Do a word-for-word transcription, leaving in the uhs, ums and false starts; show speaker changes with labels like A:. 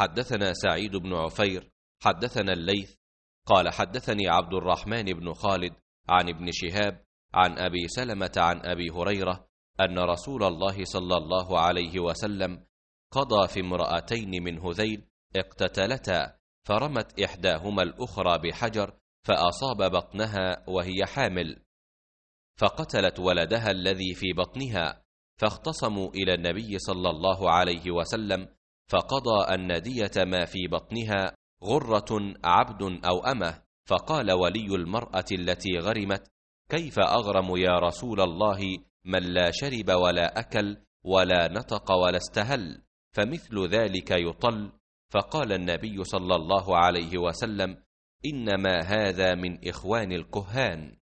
A: حدثنا سعيد بن عفير حدثنا الليث قال حدثني عبد الرحمن بن خالد عن ابن شهاب عن أبي سلمة عن أبي هريرة أن رسول الله صلى الله عليه وسلم قضى في امرأتين من هذيل اقتتلتا، فرمت إحداهما الأخرى بحجر فأصاب بطنها وهي حامل، فقتلت ولدها الذي في بطنها، فاختصموا إلى النبي صلى الله عليه وسلم، فقضى أن دية ما في بطنها غرة عبد أو أمه. فقال ولي المرأة التي غرمت: كيف أغرم يا رسول الله من لا شرب ولا أكل ولا نطق ولا استهل، فمثل ذلك يطل؟ فقال النبي صلى الله عليه وسلم: إنما هذا من إخوان الكهان.